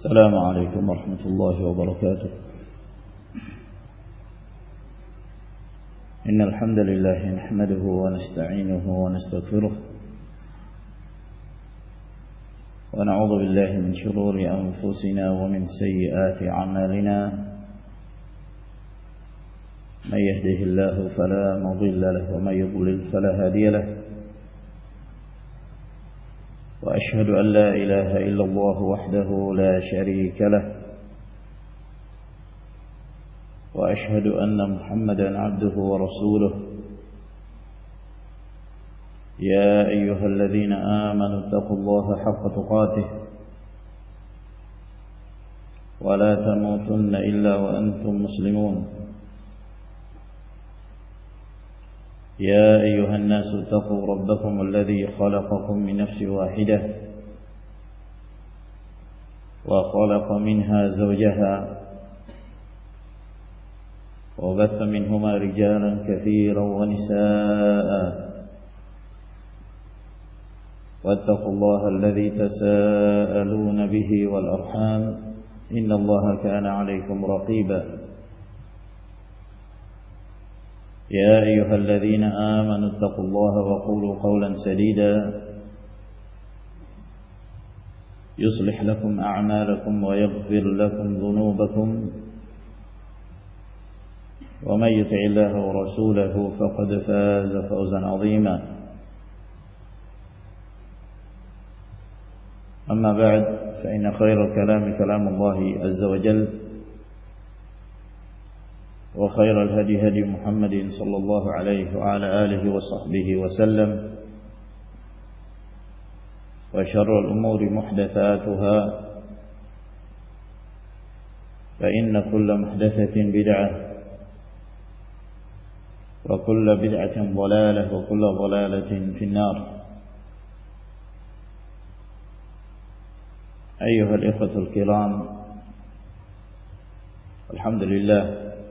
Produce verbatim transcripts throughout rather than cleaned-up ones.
السلام عليكم ورحمة الله وبركاته. إن الحمد لله نحمده ونستعينه ونستغفره ونعوذ بالله من شرور أنفسنا ومن سيئات أعمالنا. من يهده الله فلا مضل له ومن يضلل فلا هادي له. وأشهد أن لا إله إلا الله وحده لا شريك له. وأشهد أن محمدا عبده ورسوله. يا أيها الذين آمنوا اتقوا الله حق تقاته ولا تموتن إلا وأنتم مسلمون. يا أيها الناس اتقوا ربكم الذي خلقكم من نفس واحدة وخلق منها زوجها وبث منهما رجالا كثيرا ونساء. واتقوا الله الذي تساءلون به والأرحام إن الله كان عليكم رقيبا. يا أيها الذين آمنوا اتقوا الله وقولوا قولا سديدا يصلح لكم أعمالكم ويغفر لكم ذنوبكم. ومن يطع الله ورسوله فقد فاز فوزا عظيما. أما بعد فإن خير الكلام كلام الله عز وجل وخير الهدي هدي محمد صلى الله عليه وعلى آله وصحبه وسلم. وشر الأمور محدثاتها فإن كل محدثة بدعة وكل بدعة ضلالة وكل ضلالة في النار. أيها الإخوة الكرام، الحمد لله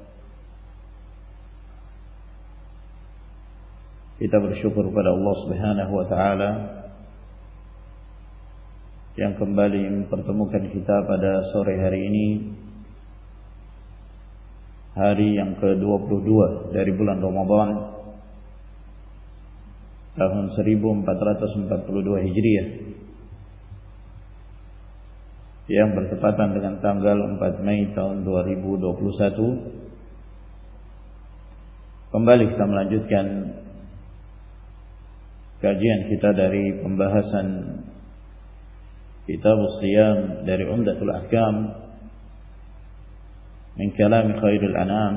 kita bersyukur kepada Allah Subhanahu wa taala yang kembali mempertemukan kita pada sore hari ini, hari yang ke dua puluh dua dari bulan Ramadan tahun seribu empat ratus empat puluh dua Hijriah, yang bertepatan dengan tanggal empat Mei tahun dua ribu dua puluh satu. Kembali kita melanjutkan kajian kita dari pembahasan Kitab As-Siyam dari Umdatul Ahkam min kalam Khairul Anam,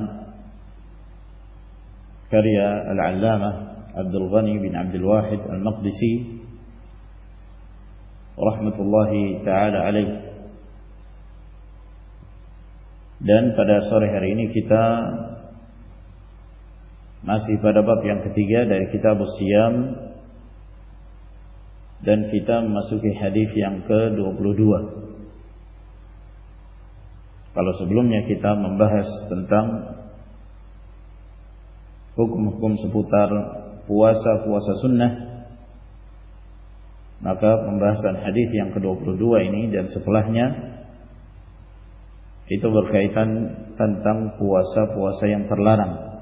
karya Al-Allamah Abdul Ghani bin Abdul Wahid Al-Maqdisi rahmatullahi ta'ala alaih. Dan pada sore hari ini kita masih pada bab yang ketiga dari Kitab As-Siyam, dan kita memasuki hadis yang ke dua puluh dua. Kalau sebelumnya kita membahas tentang hukum-hukum seputar puasa-puasa sunnah, maka pembahasan hadis yang ke dua puluh dua ini dan setelahnya itu berkaitan tentang puasa-puasa yang terlarang,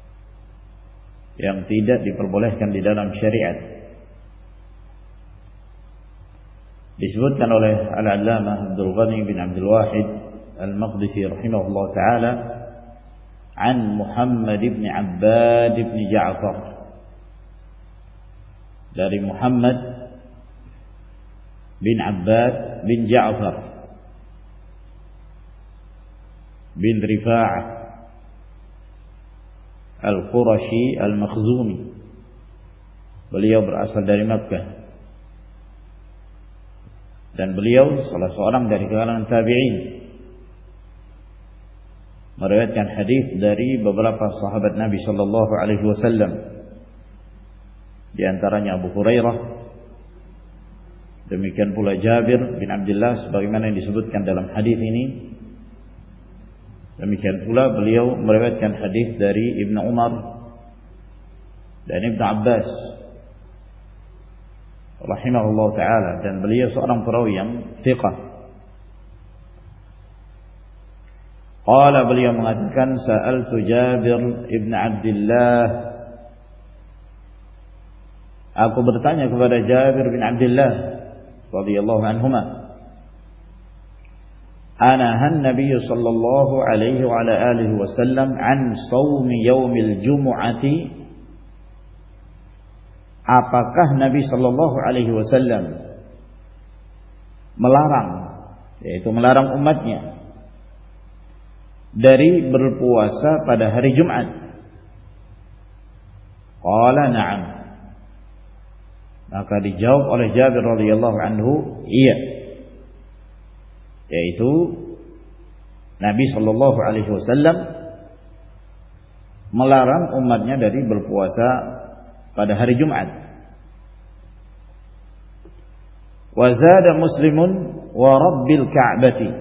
yang tidak diperbolehkan di dalam syariat. Disebutkan oleh Al-Allamah Abdul Ghani bin Abdul Wahid Al-Maqdisi rahimahullah ta'ala an Muhammad ibn Abbad ibn Ja'far, dari Muhammad bin Abbad bin Ja'far bin Rifa'ah Al-Qurashi Al-Makhzumi. Beliau berasal dari Makkah dan beliau salah seorang dari kalangan tabi'in, meriwayatkan hadis dari beberapa sahabat Nabi sallallahu alaihi wasallam, di antaranya Abu Hurairah, demikian pula Jabir bin Abdullah sebagaimana yang disebutkan dalam hadis ini. Demikian pula beliau meriwayatkan hadis dari Ibnu Umar dan Ibnu Abbas rahimahullah ta'ala, dan beliau seorang perawi yang thiqah, Qala, beliau mengatakan, sa'altu Jabir ibn Abdullah, aku bertanya kepada Jabir bin Abdullah radhiyallahu anhuma, anahan Nabi sallallahu alaihi wa ala alihi wasallam an shaumi yaumil jumu'ati, apakah Nabi sallallahu alaihi wasallam melarang, yaitu melarang umatnya dari berpuasa pada hari Jumat? Qala na'am. Maka dijawab oleh Jabir radhiyallahu anhu, iya, yaitu Nabi sallallahu alaihi wasallam melarang umatnya dari berpuasa pada hari Jumat. Wa zada Muslimun wa rabbil Ka'bati,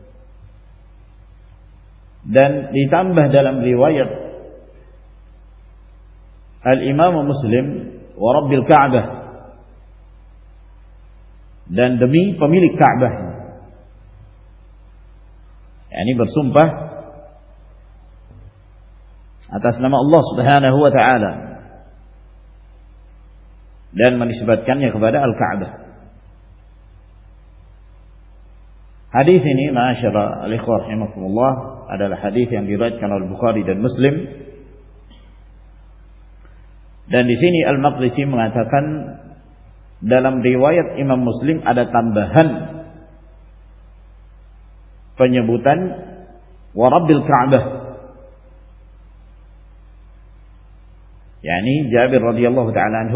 dan ditambah dalam riwayat Al-Imam Muslim, wa rabbil Ka'bah, dan demi pemilik Ka'bah. Yani bersumpah atas nama Allah Subhanahu wa taala dan menisbatkannya kepada Al-Ka'bah. Hadis ini, ma'asyara al-ikhwah rahimakumullah, adalah hadis yang diriwayatkan oleh Bukhari dan Muslim. Dan di sini Al-Maqdisi mengatakan dalam riwayat Imam Muslim ada tambahan penyebutan wa rabbil Ka'bah. Yani Jabir radhiyallahu taala anhu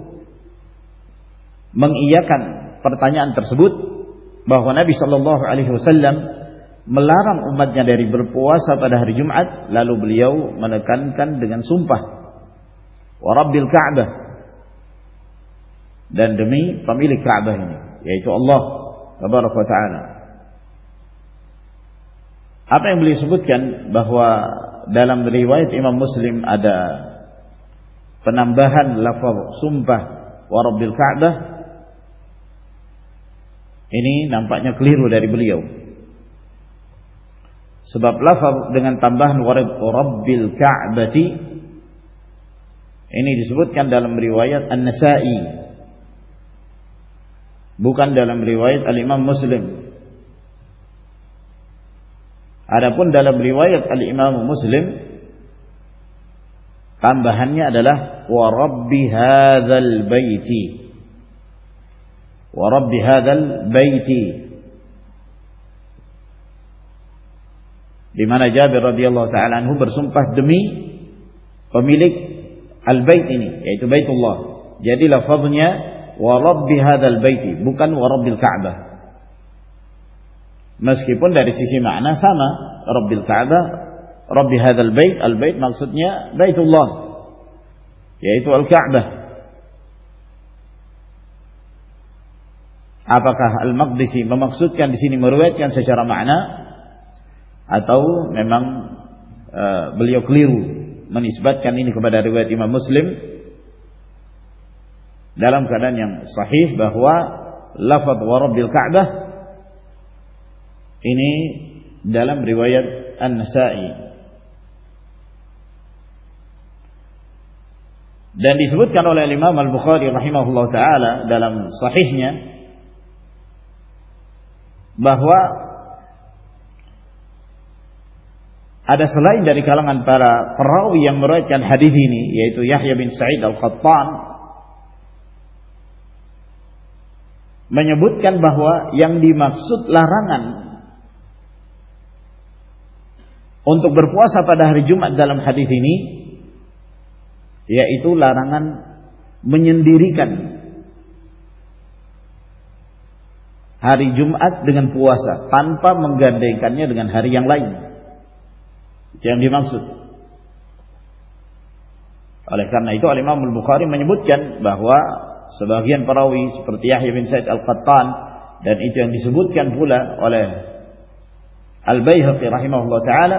mengiyakan pertanyaan tersebut, bahwa Nabi sallallahu alaihi wasallam melarang umatnya dari berpuasa pada hari Jumat, lalu beliau menekankan dengan sumpah wa rabbil Ka'bah, dan demi pemilik Ka'bah ini, yaitu Allah tabaraka wa taala. Apa yang beliau sebutkan bahwa dalam riwayat Imam Muslim ada penambahan lafaz sumpah wa rabbil Ka'bah, ini nampaknya keliru dari beliau. Sebab lafaz dengan tambahan wa rabbil Ka'bati ini disebutkan dalam riwayat An-Nasa'i, bukan dalam riwayat Al-Imam Muslim. Adapun dalam riwayat Al-Imam Muslim, tambahannya adalah wa rabbi hadzal baiti, wa rabbi hadzal baiti, di mana Jabir radhiyallahu taala anhu bersumpah demi pemilik al-bait ini, yaitu Baitullah. Jadi lafaznya wa rabbi hadzal baiti, bukan wa rabbil Ka'bah. Meskipun dari sisi makna sama, rabbil Ka'bah, rabbi hadzal bait, al-bait maksudnya Baitullah, yaitu al-Ka'bah. Apakah Al-Maqdisi memaksudkan di sini meriwayatkan secara makna, atau memang uh, beliau keliru menisbatkan ini kepada riwayat Imam Muslim dalam keadaan yang sahih bahwa lafaz wa rabbil Ka'bah ini dalam riwayat An-Nasa'i. Dan disebutkan oleh Imam Al-Bukhari rahimahullah ta'ala dalam sahihnya bahwa ada selain dari kalangan para perawi yang meriwayatkan hadis ini, yaitu Yahya bin Sa'id Al-Qattan, menyebutkan bahwa yang dimaksud larangan untuk berpuasa pada hari Jumat dalam hadis ini, yaitu larangan menyendirikan hari Jumat dengan puasa tanpa menggandengkannya dengan hari yang lain. Itu yang dimaksud. Oleh karena itu Al-Imam Al-Bukhari menyebutkan bahwa sebagian perawi seperti Yahya bin Sa'id Al-Qattan, dan itu yang disebutkan pula oleh Al-Baihaqi rahimahullah ta'ala,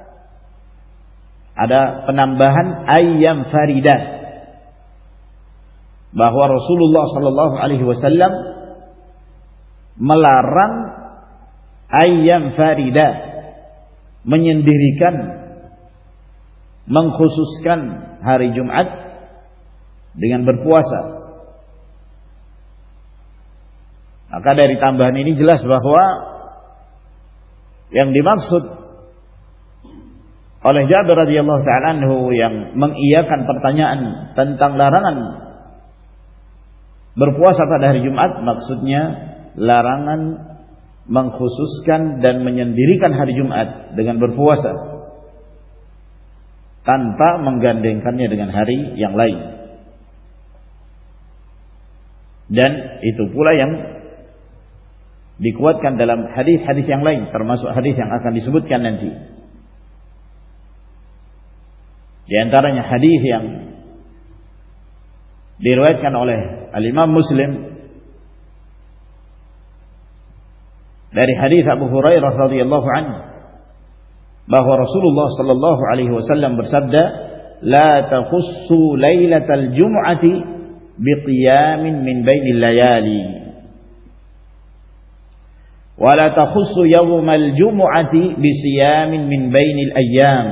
ada penambahan ayyam faridah, bahwa Rasulullah sallallahu alaihi wasallam melarang ayyam faridah, menyendirikan, mengkhususkan hari Jumat dengan berpuasa. Maka dari tambahan ini jelas bahwa yang dimaksud oleh Jabir radhiyallahu ta'ala anhu yang mengiyakan pertanyaan tentang larangan berpuasa pada hari Jumat, maksudnya larangan mengkhususkan dan menyendirikan hari Jumat dengan berpuasa tanpa menggandengkannya dengan hari yang lain. Dan itu pula yang dikuatkan dalam hadis-hadis yang lain, termasuk hadis yang akan disebutkan nanti. Di antaranya hadis yang diriwayatkan oleh Al-Imam Muslim dari hadis Abu Hurairah radhiyallahu anhu bahwa Rasulullah sallallahu alaihi wasallam bersabda, "La takhussu lailatal jum'ati biqiyamin min bainil layali wa la takhussu yawmal jum'ati bisiyamin min bainil ayyam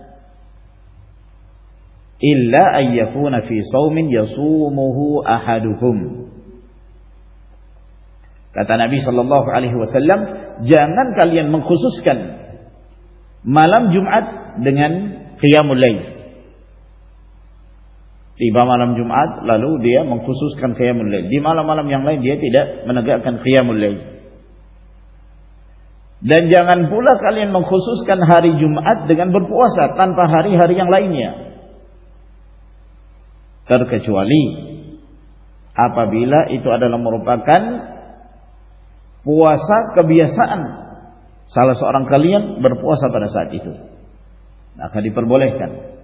illa an yakuna fi shaumin yasumuhu ahaduhum." Kata Nabi sallallahu alaihi wasallam, jangan kalian mengkhususkan malam Jumat dengan qiyamul lail. Tiba malam Jumat lalu dia mengkhususkan qiyamul lail. Di malam-malam yang lain dia tidak menegakkan qiyamul lail. Dan jangan pula kalian mengkhususkan hari Jumat dengan berpuasa tanpa hari-hari yang lainnya. Terkecuali apabila itu adalah merupakan puasa kebiasaan salah seorang kalian berpuasa pada saat itu, maka diperbolehkan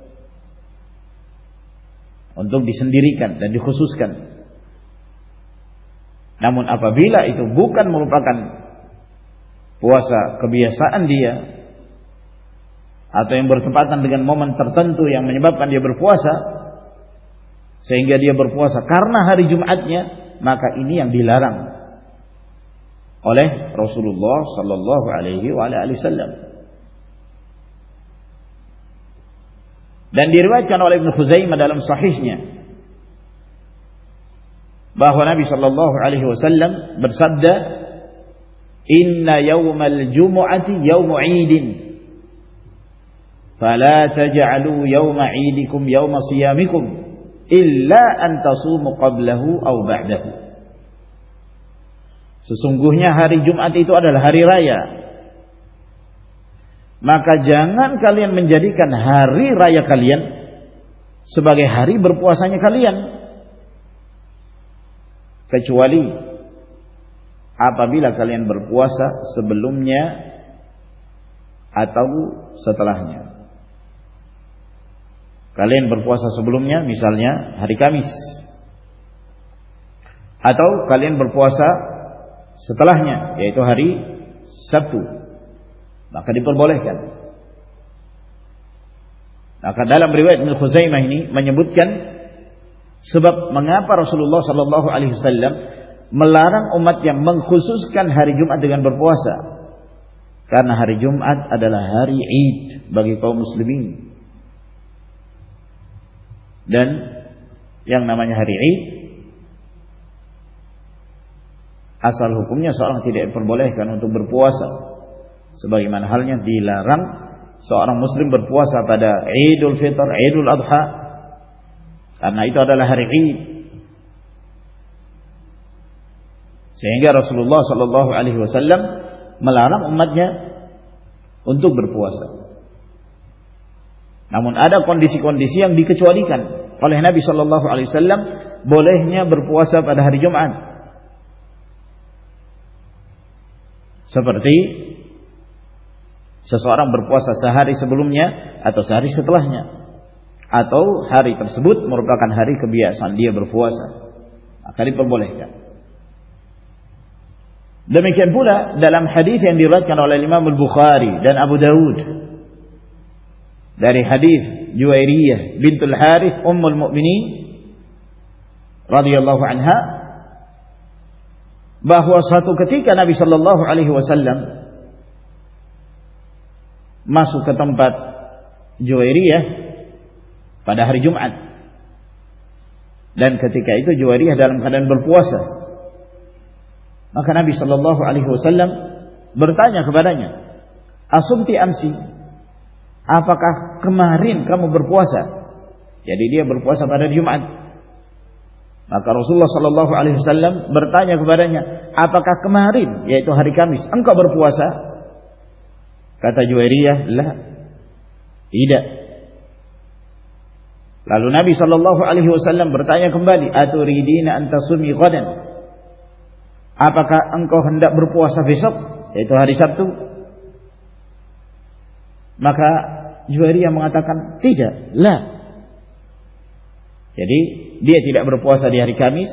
untuk disendirikan dan dikhususkan. Namun apabila itu bukan merupakan puasa kebiasaan dia atau yang bertepatan dengan momen tertentu yang menyebabkan dia berpuasa sehingga dia berpuasa karena hari Jumatnya, maka ini yang dilarang oleh Rasulullah sallallahu alaihi wasallam. Dan diriwayatkan oleh Ibnu Khuzaimah dalam sahihnya bahwa Nabi sallallahu alaihi wasallam bersabda, "Inna yawmal jumu'ati yawmu 'idin, fala taj'alu yawma 'idikum yawma siyamikum illa an tasumu qablahu aw ba'dahu." Sesungguhnya hari Jumat itu adalah hari raya. Maka jangan kalian menjadikan hari raya kalian sebagai hari berpuasanya kalian, kecuali apabila kalian berpuasa sebelumnya atau setelahnya. Kalian berpuasa sebelumnya, misalnya hari Kamis, atau kalian berpuasa setelahnya, yaitu hari Sabtu, maka diperbolehkan. Maka dalam riwayat Ibnu Khuzaimah ini menyebutkan sebab mengapa Rasulullah sallallahu alaihi wasallam melarang umat yang mengkhususkan hari Jumat dengan berpuasa, karena hari Jumat adalah hari Id bagi kaum muslimin. Dan yang namanya hari Id, asal hukumnya seorang tidak diperbolehkan untuk berpuasa, sebagaimana halnya dilarang seorang muslim berpuasa pada Idul Fitr, Idul Adha, karena itu adalah hari Id. Sehingga Rasulullah sallallahu alaihi wasallam melarang umatnya untuk berpuasa. Namun ada kondisi-kondisi yang dikecualikan oleh Nabi sallallahu alaihi wasallam, bolehnya berpuasa pada hari Jumat. Seperti seseorang berpuasa sehari sebelumnya atau sehari setelahnya, atau hari tersebut merupakan hari kebiasaan dia berpuasa, maka diperbolehkan. Demikian pula dalam hadis yang diriwayatkan oleh Imam Al-Bukhari dan Abu Dawud dari hadis Juwairiyah bintul Harith ummul mukminin radhiyallahu anha, bahwa suatu ketika Nabi sallallahu alaihi wasallam masuk ke tempat Juwairiyah pada hari Jumat, dan ketika itu Juwairiyah dalam keadaan berpuasa. Maka Nabi sallallahu alaihi wasallam bertanya kepadanya, "Asumti amsi?" Apakah kemarin kamu berpuasa? Jadi dia berpuasa pada Jumat. Maka Rasulullah sallallahu alaihi wasallam bertanya kepadanya, "Apakah kemarin, yaitu hari Kamis, engkau berpuasa?" Kata Juwairiyah, "La." Tidak. Lalu Nabi sallallahu alaihi wasallam bertanya kembali, "Aturidina an tasumi ghadan?" Apakah engkau hendak berpuasa besok, yaitu hari Sabtu? Maka Juwairiyah mengatakan, "Tidak, la." Jadi dia tidak berpuasa di hari Kamis,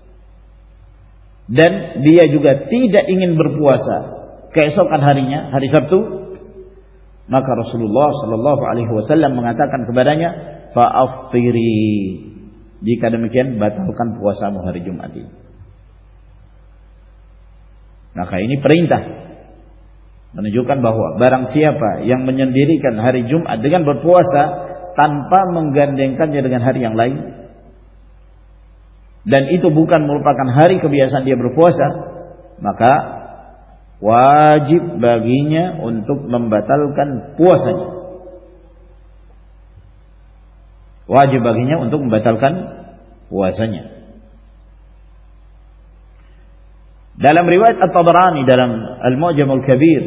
dan dia juga tidak ingin berpuasa keesokan harinya, hari Sabtu. Maka Rasulullah sallallahu alaihi wasallam mengatakan kepadanya, "Fa'aftiri." Jika demikian, batalkan puasamu hari Jumat ini. Maka ini perintah menunjukkan bahwa barang siapa yang menyendirikan hari Jumat dengan berpuasa tanpa menggandengkannya dengan hari yang lain, dan itu bukan merupakan hari kebiasaan dia berpuasa, maka wajib baginya untuk membatalkan puasanya. Wajib baginya untuk membatalkan puasanya. Dalam riwayat At-Tabarani dalam Al-Mu'jam Al-Kabir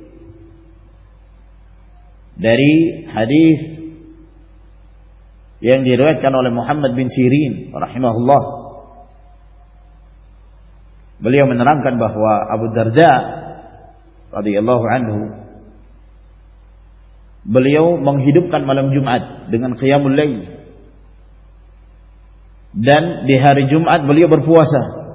dari hadis yang diriwayatkan oleh Muhammad bin Sirin rahimahullah, beliau menerangkan bahwa Abu Darda radhiyallahu anhu, beliau menghidupkan malam Jumat dengan qiyamul lail, dan di hari Jumat beliau berpuasa.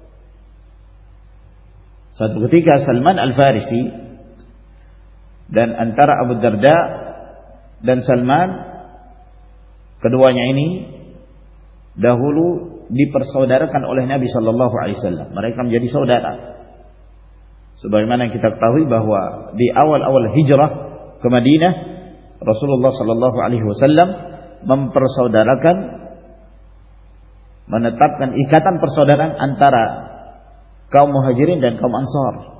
Satu ketika Salman Al-Farisi, dan antara Abu Darda dan Salman, keduanya ini dahulu dipersaudarakan oleh Nabi sallallahu alaihi wasallam. Mereka menjadi saudara. Sebagaimana kita ketahui bahwa di awal-awal hijrah ke Madinah, Rasulullah sallallahu alaihi wasallam mempersaudarakan, menetapkan ikatan persaudaraan antara kaum Muhajirin dan kaum Ansar.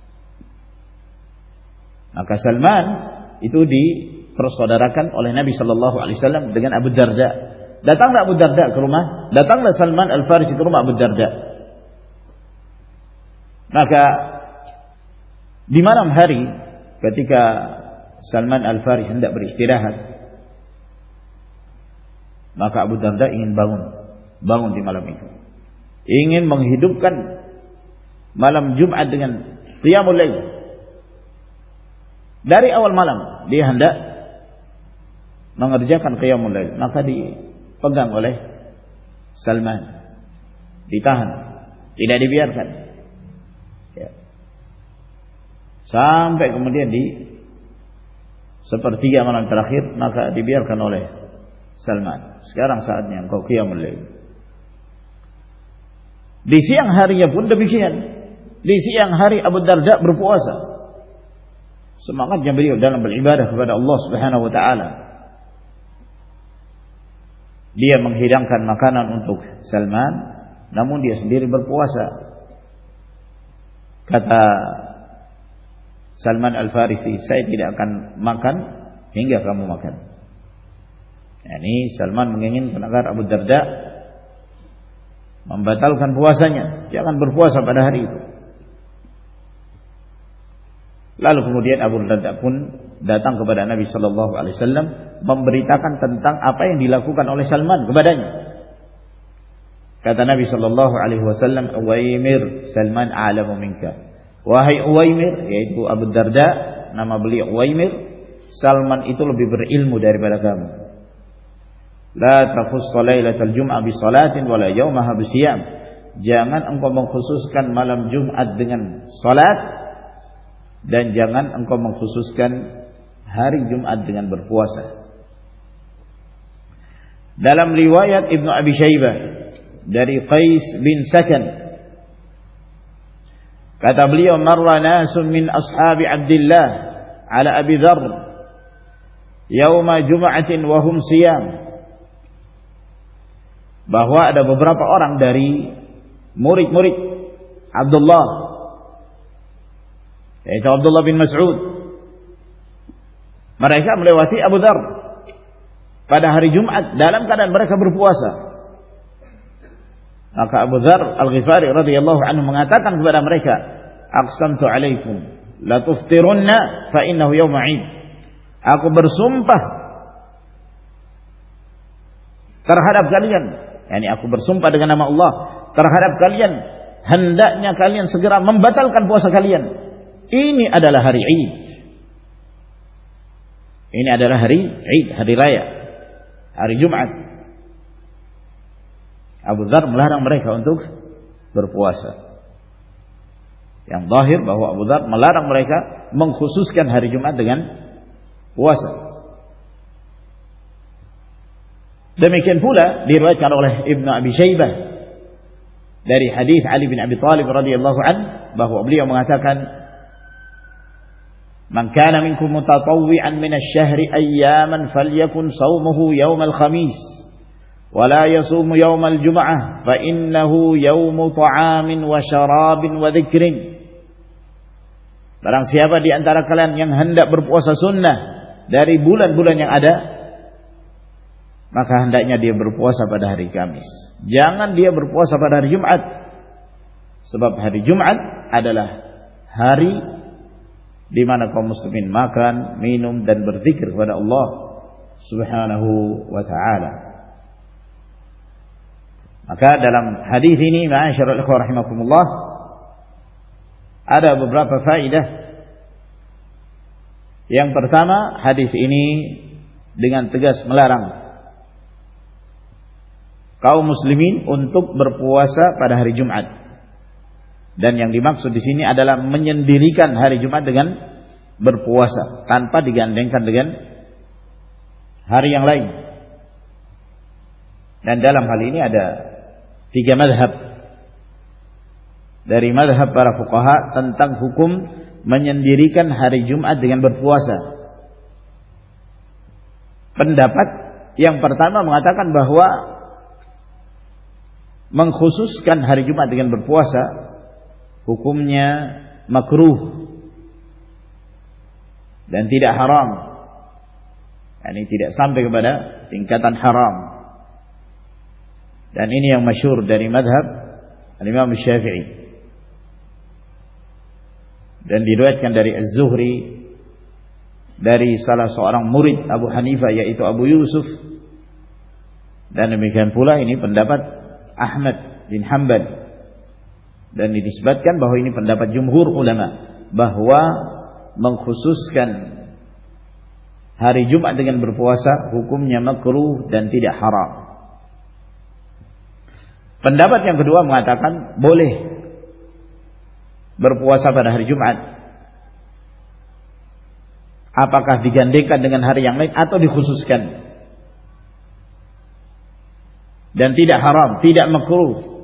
Maka Salman itu dipersaudarakan oleh Nabi sallallahu alaihi wasallam dengan Abu Darda. Datanglah Abu Darda ke rumah, datanglah Salman Al-Farisi ke rumah Abu Darda. Maka di malam hari ketika Salman Al-Farisi hendak beristirahat, maka Abu Darda ingin bangun, bangun di malam itu, ingin menghidupkan malam Jumat dengan qiyamul lail. Dari awal malam dia hendak mengerjakan qiyamul lail, maka dipegang oleh Salman, ditahan, tidak dibiarkan, ya. Sampai kemudian di sepertiga malam terakhir, maka dibiarkan oleh Salman, "Sekarang saatnya engkau qiyamul lail." Di siang harinya pun demikian. Di siang hari Abu Darda berpuasa. Semangatnya beliau dalam beribadah kepada Allah Subhanahu wa taala. Dia menghidangkan makanan untuk Salman, namun dia sendiri berpuasa. Kata Salman Al-Farisi, "Saya tidak akan makan hingga kamu makan." Yani Salman menginginkan agar Abu Darda membatalkan puasanya, jangan berpuasa pada hari itu. Lalu kemudian Abu Darda pun datang kepada Nabi sallallahu alaihi wasallam memberitakan tentang apa yang dilakukan oleh Salman kepadanya. Kata Nabi sallallahu alaihi wasallam, "Uwaimir, Salman a'lamu minka." Wahai Uwaimir, yaitu Abu Darda, nama beliau Uwaimir, Salman itu lebih berilmu daripada kamu. La takhussu lailatal jum'ah bi salatin wala yawmaha bi siyam. Jangan engkau mengkhususkan malam Jumat dengan salat, dan jangan engkau mengkhususkan hari Jumat dengan berpuasa. Dalam riwayat Ibnu Abi Syaibah dari Qais bin Sakan, kata beliau, "Marra nasun min ashabi Abdullah ala Abi Dzar yauma jum'atin wa hum siyam, bahwa ada beberapa orang dari murid-murid Abdullah, yaitu Abdullah bin Mas'ud, mereka melewati Abu Dzar pada hari Jumat dalam keadaan mereka berpuasa. Maka Abu Dzar Al-Ghifari radhiyallahu anhu mengatakan kepada mereka, aqsamtu alaikum la tuftirunna fa innahu yawm 'id. Aku bersumpah terhadap kalian, yakni aku bersumpah dengan nama Allah terhadap kalian, hendaknya kalian segera membatalkan puasa kalian. Ini adalah hari Id. Ini adalah hari Id, hari raya, hari Jumat. Abu Dzar melarang mereka untuk berpuasa. Yang zahir bahwa Abu Dzar melarang mereka mengkhususkan hari Jumat dengan puasa. Demikian pula diriwayatkan oleh Ibnu Abi Syaibah dari hadis Ali bin Abi Thalib radhiyallahu an, bahwa beliau mengatakan, "Man kana minkum mutatawwi'an min asy-syahri ayyaman falyakun shaumuhu yaumal khamis wa la yasumu yaumal jum'ah fa innahu yaumu ta'amin wa syarabin wa dzikrin." Barang siapa di antara kalian yang hendak berpuasa sunnah dari bulan-bulan yang ada, maka hendaknya dia berpuasa pada hari Kamis. Jangan dia berpuasa pada hari Jumat, sebab hari Jumat adalah hari di mana kaum muslimin makan, minum dan berzikir kepada Allah Subhanahu wa taala. Maka dalam hadis ini, ma'asyiral ikhwah rahimakumullah, ada beberapa faedah. Yang pertama, hadis ini dengan tegas melarang kaum muslimin untuk berpuasa pada hari Jumat. Dan yang dimaksud di sini adalah menyendirikan hari Jumat dengan berpuasa tanpa digandengkan dengan hari yang lain. Dan dalam hal ini ada tiga mazhab dari mazhab para fuqaha tentang hukum menyendirikan hari Jumat dengan berpuasa. Pendapat yang pertama mengatakan bahwa mengkhususkan hari Jumat dengan berpuasa hukumnya makruh dan tidak haram. Ini tidak sampai kepada tingkatan haram. Dan ini yang masyhur dari mazhab Al-Imam Syafi'i. Dan diriwayatkan dari Az-Zuhri dari salah seorang murid Abu Hanifah, yaitu Abu Yusuf. Dan demikian pula ini pendapat Ahmad bin Hanbal. Dan dinisbatkan bahwa ini pendapat jumhur ulama, bahwa mengkhususkan hari Jumat dengan berpuasa hukumnya makruh dan tidak haram. Pendapat yang kedua mengatakan boleh berpuasa pada hari Jumat, apakah digandengkan dengan hari yang lain atau dikhususkan, dan tidak haram, tidak makruh.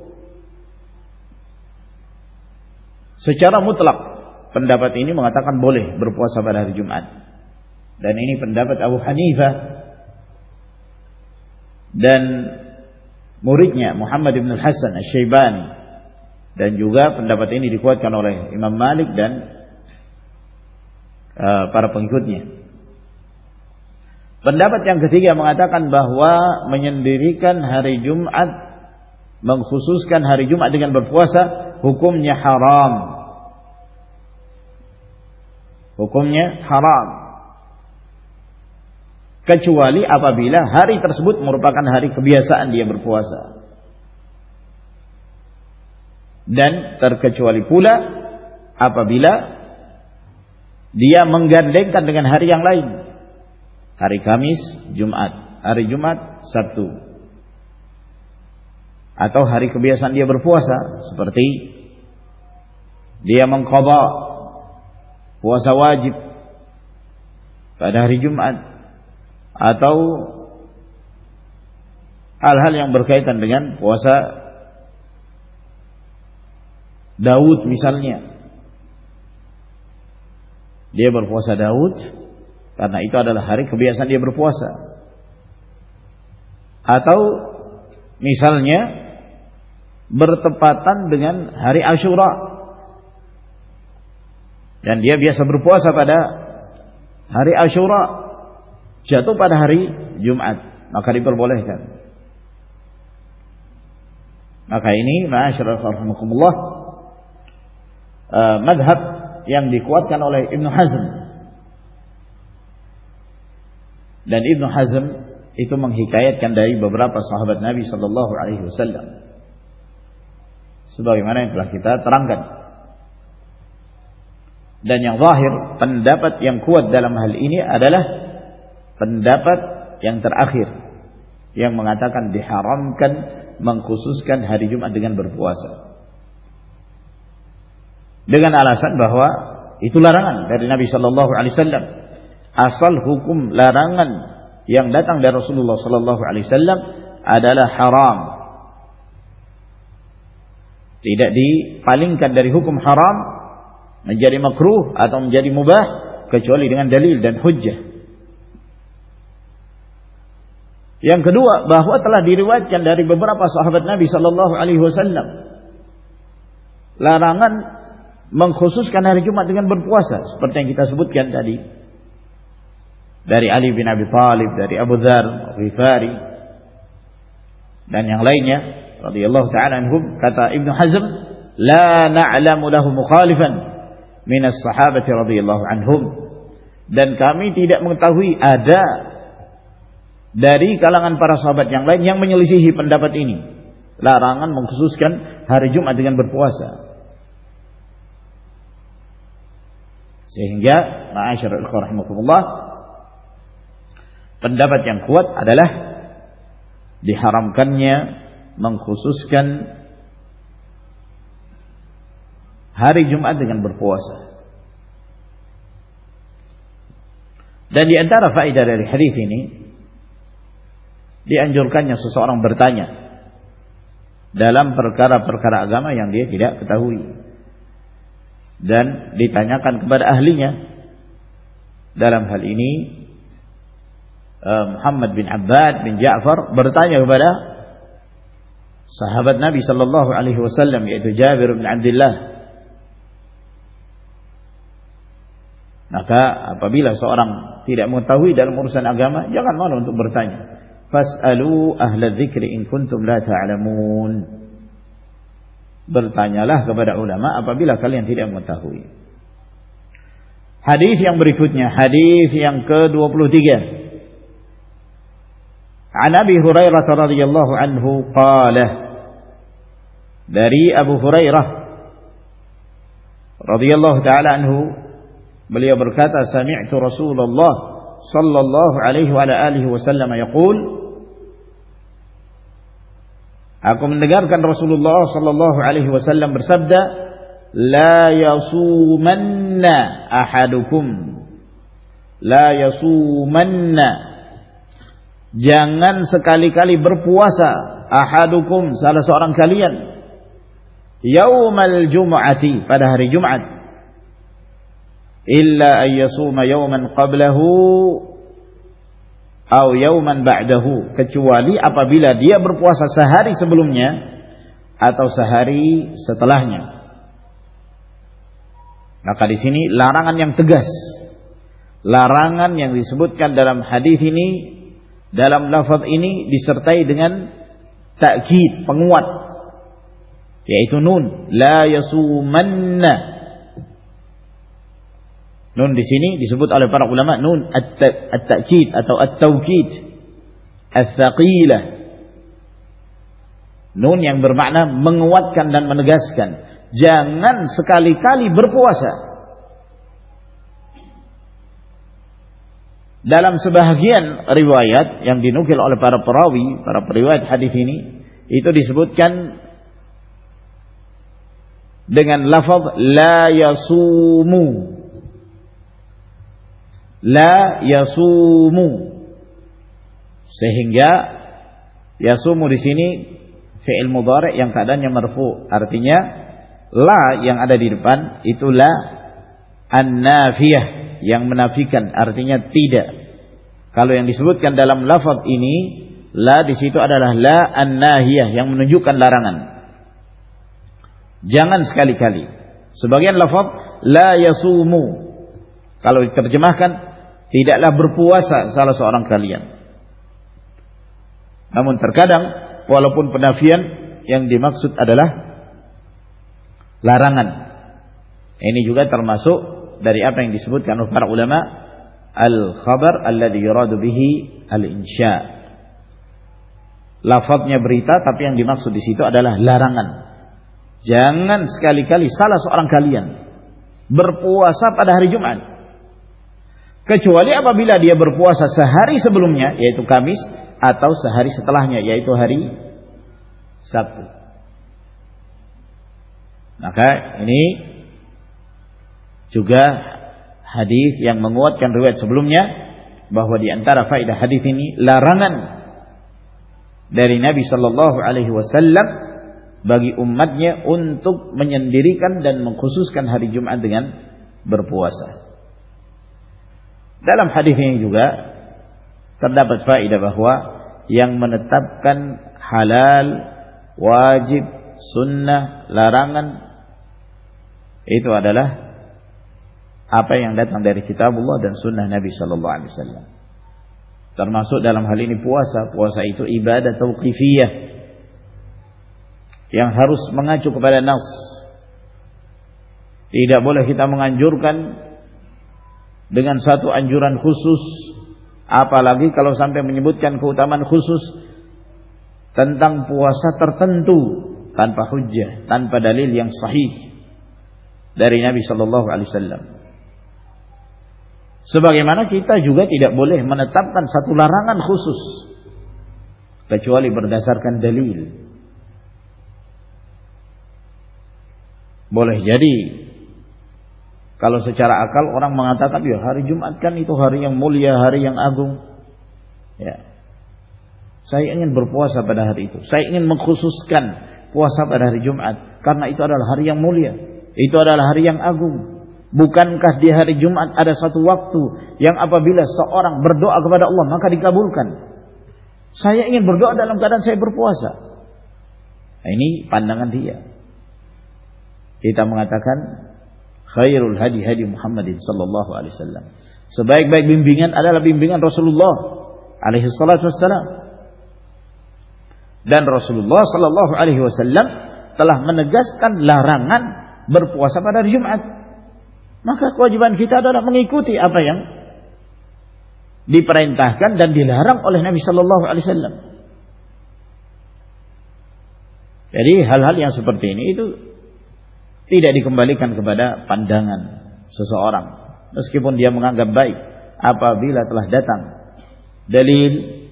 Secara mutlak pendapat ini mengatakan boleh berpuasa pada hari Jumat. Dan ini pendapat Abu Hanifah dan muridnya Muhammad bin Hasan Asy-Syaibani. Dan juga pendapat ini dikuatkan oleh Imam Malik dan uh, para pengikutnya. Pendapat yang ketiga mengatakan bahwa menyendirikan hari Jumat, mengkhususkan hari Jumat dengan berpuasa, hukumnya haram. Hukumnya haram. Kecuali apabila hari tersebut merupakan hari kebiasaan dia berpuasa. Dan terkecuali pula apabila dia menggandengkan dengan hari yang lain, hari Kamis, Jumat, hari Jumat, Sabtu, atau hari kebiasaan dia berpuasa, seperti dia mengqadha puasa wajib pada hari Jumat, atau hal-hal yang berkaitan dengan puasa Daud misalnya. dia berpuasa Daud karena itu adalah hari kebiasaan dia berpuasa. Atau misalnya bertepatan dengan hari Asyura dan dia biasa berpuasa pada hari Asyura, jatuh pada hari Jumat, maka diperbolehkan. Maka ini ma'asyiral rahimakumullah uh, madhab yang dikuatkan oleh Ibnu Hazm. Dan Ibnu Hazm itu menghikayatkan dari beberapa sahabat Nabi sallallahu alaihi wasallam sebagaimana yang telah kita terangkan. Dan yang zahir, pendapat yang kuat dalam hal ini adalah pendapat yang terakhir yang mengatakan diharamkan mengkhususkan hari Jumat dengan berpuasa, dengan alasan bahwa itu larangan dari Nabi sallallahu alaihi wasallam. Asal hukum larangan yang datang dari Rasulullah sallallahu alaihi wasallam adalah haram, tidak dipalingkan dari hukum haram menjadi makruh atau menjadi mubah kecuali dengan dalil dan hujjah. Yang kedua, bahwa telah diriwayatkan dari beberapa sahabat Nabi sallallahu alaihi wasallam larangan mengkhususkan hari Jumat dengan berpuasa seperti yang kita sebutkan tadi. Dari Ali bin Abi Thalib, dari Abu Dzar Ghifari dan yang lainnya radhiyallahu ta'ala anhum. Kata Ibnu Hazm, la na'lamu lahu mukhalifan min as-sahabati radhiyallahu anhum, dan kami tidak mengetahui ada dari kalangan para sahabat yang lain yang menyelisihi pendapat ini, larangan mengkhususkan hari Jumat dengan berpuasa. Sehingga ma'asyiral ikhwah rahimakumullah, pendapat yang kuat adalah diharamkannya mengkhususkan hari Jumat dengan berpuasa. Dan di antara faedah dari hadis ini, dianjurkannya seseorang bertanya dalam perkara-perkara agama yang dia tidak ketahui, dan ditanyakan kepada ahlinya. Dalam hal ini Muhammad bin Abbad bin Ja'far bertanya kepada sahabat Nabi sallallahu alaihi wasallam, yaitu Jabir bin Abdullah. Maka apabila seorang tidak mengetahui dalam urusan agama, jangan malu untuk bertanya. Fas'alu ahla dzikri in kuntum la ta'lamun. Bertanyalah kepada ulama apabila kalian tidak mengetahui. Hadis yang berikutnya, hadis yang ke dua puluh tiga. An Abi Hurairah radhiyallahu anhu qala, dari Abu Hurairah radhiyallahu taala anhu, beliau berkata, sami'tu Rasulullah sallallahu alaihi wa alihi wasallam yaqul, aku mendengarkan Rasulullah sallallahu alaihi wasallam bersabda, la yasumanna ahadukum, la yasumanna, jangan sekali-kali berpuasa, ahadukum, salah seorang kalian, yaumal jum'ati, pada hari Jumat, illa ayyasuma yawman qablahu aw yawman ba'dahu, kecuali apabila dia berpuasa sehari sebelumnya atau sehari setelahnya. Maka di sini larangan yang tegas, larangan yang disebutkan dalam hadis ini, dalam lafaz ini disertai dengan takkid, penguat, yaitu nun, la yasumanna. Nun di sini disebut oleh para ulama nun at-takkid atau at-taukid ats-tsaqilah. Nun yang bermakna menguatkan dan menegaskan. Jangan sekali-kali berpuasa. Dalam sebahagian riwayat yang dinukil oleh para perawi, para periwayat hadis ini, itu disebutkan dengan lafaz la yasumu, la yasumu, sehingga yasumu di sini fi'il mudhari' yang keadaannya marfu', artinya la yang ada di depan itu la an-nafiyah, yang menafikan, artinya tidak. Kalau yang disebutkan dalam lafaz ini, la di situ adalah la an-nahiyah yang menunjukkan larangan. Jangan sekali-kali. Sebagian lafaz la yasumu, kalau diterjemahkan tidaklah berpuasa salah seorang kalian. Namun terkadang walaupun penafian yang dimaksud adalah larangan. Ini juga termasuk dari apa yang disebutkan oleh para ulama, al-khabar alladhi yuradu bihi al-insya. Lafadznya berita, tapi yang dimaksud di situ adalah larangan. Jangan sekali-kali salah seorang kalian berpuasa pada hari Jumat, kecuali apabila dia berpuasa sehari sebelumnya, yaitu Kamis, atau sehari setelahnya, yaitu hari Sabtu. Maka ini juga hadis yang menguatkan riwayat sebelumnya, bahwa di antara faedah hadis ini larangan dari Nabi sallallahu alaihi wasallam bagi umatnya untuk menyendirikan dan mengkhususkan hari Jumat dengan berpuasa. Dalam hadis ini juga terdapat faedah bahwa yang menetapkan halal, wajib, sunnah, larangan itu adalah apa yang datang dari kitabullah dan sunnah Nabi sallallahu alaihi wasallam. Termasuk dalam hal ini puasa. Puasa itu ibadah tauqifiyah yang harus mengacu kepada nas. Tidak boleh kita menganjurkan dengan satu anjuran khusus, apalagi kalau sampai menyebutkan keutamaan khusus tentang puasa tertentu tanpa hujjah, tanpa dalil yang sahih dari Nabi sallallahu alaihi wasallam. Sebagaimana kita juga tidak boleh menetapkan satu larangan khusus kecuali berdasarkan dalil. Boleh jadi kalau secara akal orang mengatakan, ya hari Jumat kan itu hari yang mulia, hari yang agung. Ya, saya ingin berpuasa pada hari itu. Saya ingin mengkhususkan puasa pada hari Jumat karena itu adalah hari yang mulia, itu adalah hari yang agung. Bukankah di hari Jumat ada satu waktu yang apabila seorang berdoa kepada Allah maka dikabulkan? Saya ingin berdoa dalam keadaan saya berpuasa. Nah, ini pandangan dia. Kita mengatakan khairul hadi hadi Muhammadin sallallahu alaihi wasallam. Sebaik-baik bimbingan adalah bimbingan Rasulullah alaihi salatu wassalam. Dan Rasulullah sallallahu alaihi wasallam telah menegaskan larangan berpuasa pada hari Jumat. Maka kewajiban kita adalah mengikuti apa yang diperintahkan dan dilarang oleh Nabi sallallahu alaihi wasallam. Jadi hal-hal yang seperti ini itu tidak dikembalikan kepada pandangan seseorang, meskipun dia menganggap baik, apabila telah datang dalil,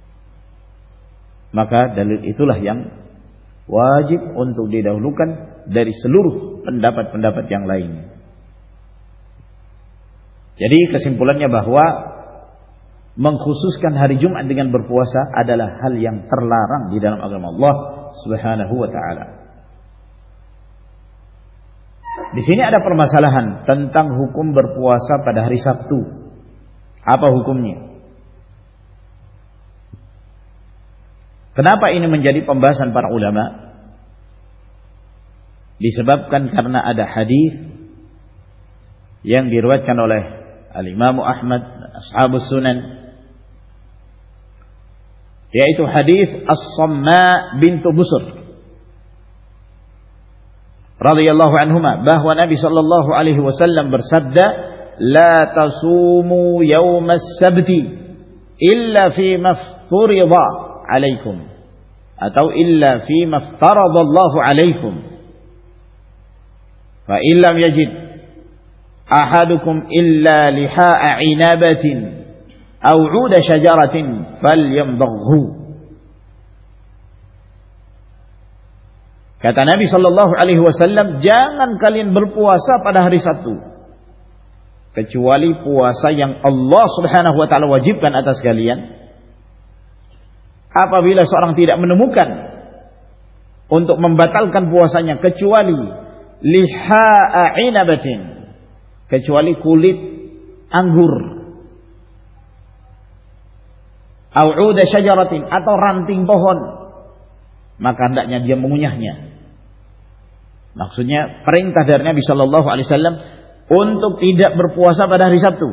maka dalil itulah yang wajib untuk didahulukan dari seluruh pendapat-pendapat yang lain. Jadi kesimpulannya bahwa mengkhususkan hari Jumat dengan berpuasa adalah hal yang terlarang di dalam agama Allah Subhanahu wa taala. Di sini ada permasalahan tentang hukum berpuasa pada hari Sabtu. Apa hukumnya? Kenapa ini menjadi pembahasan para ulama? Disebabkan karena ada hadis yang diriwayatkan oleh Al-Imam Ahmad, Ashabus Sunan, yaitu hadis As-Samma bintu Busr radhiyallahu anhuma, bahwa Nabi sallallahu alaihi wasallam bersabda, la tasumu yaumas sabti illa fi mafturida alaikum, atau illa fi maftaradallahu alaikum, fa illam yajid ahadukum illa liha'a inabatin aw 'uda syajaratin falyamdaghu. Kata Nabi sallallahu alaihi wasallam, jangan kalian berpuasa pada hari Sabtu kecuali puasa yang Allah Subhanahu wa taala wajibkan atas kalian. Apabila seorang tidak menemukan untuk membatalkan puasanya kecuali liha'a inabatin, kecuali kulit anggur, au 'uda syajaratin, atau ranting pohon, maka hendaknya dia mengunyahnya. Maksudnya perintah dari Nabi Shallallahu Alaihi Wasallam untuk tidak berpuasa pada hari Sabtu,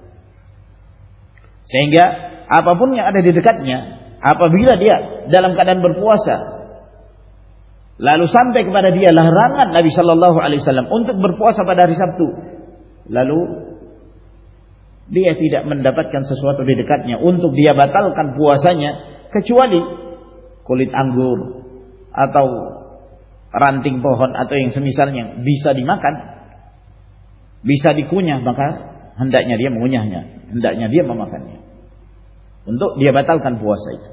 sehingga apapun yang ada di dekatnya, apabila dia dalam keadaan berpuasa, lalu sampai kepada dia larangan Nabi Shallallahu Alaihi Wasallam untuk berpuasa pada hari Sabtu, lalu dia tidak mendapatkan sesuatu di dekatnya untuk dia batalkan puasanya, kecuali kulit anggur atau ranting pohon atau yang semisalnya bisa dimakan, bisa dikunyah, maka hendaknya dia mengunyahnya, hendaknya dia memakannya untuk dia batalkan puasa itu.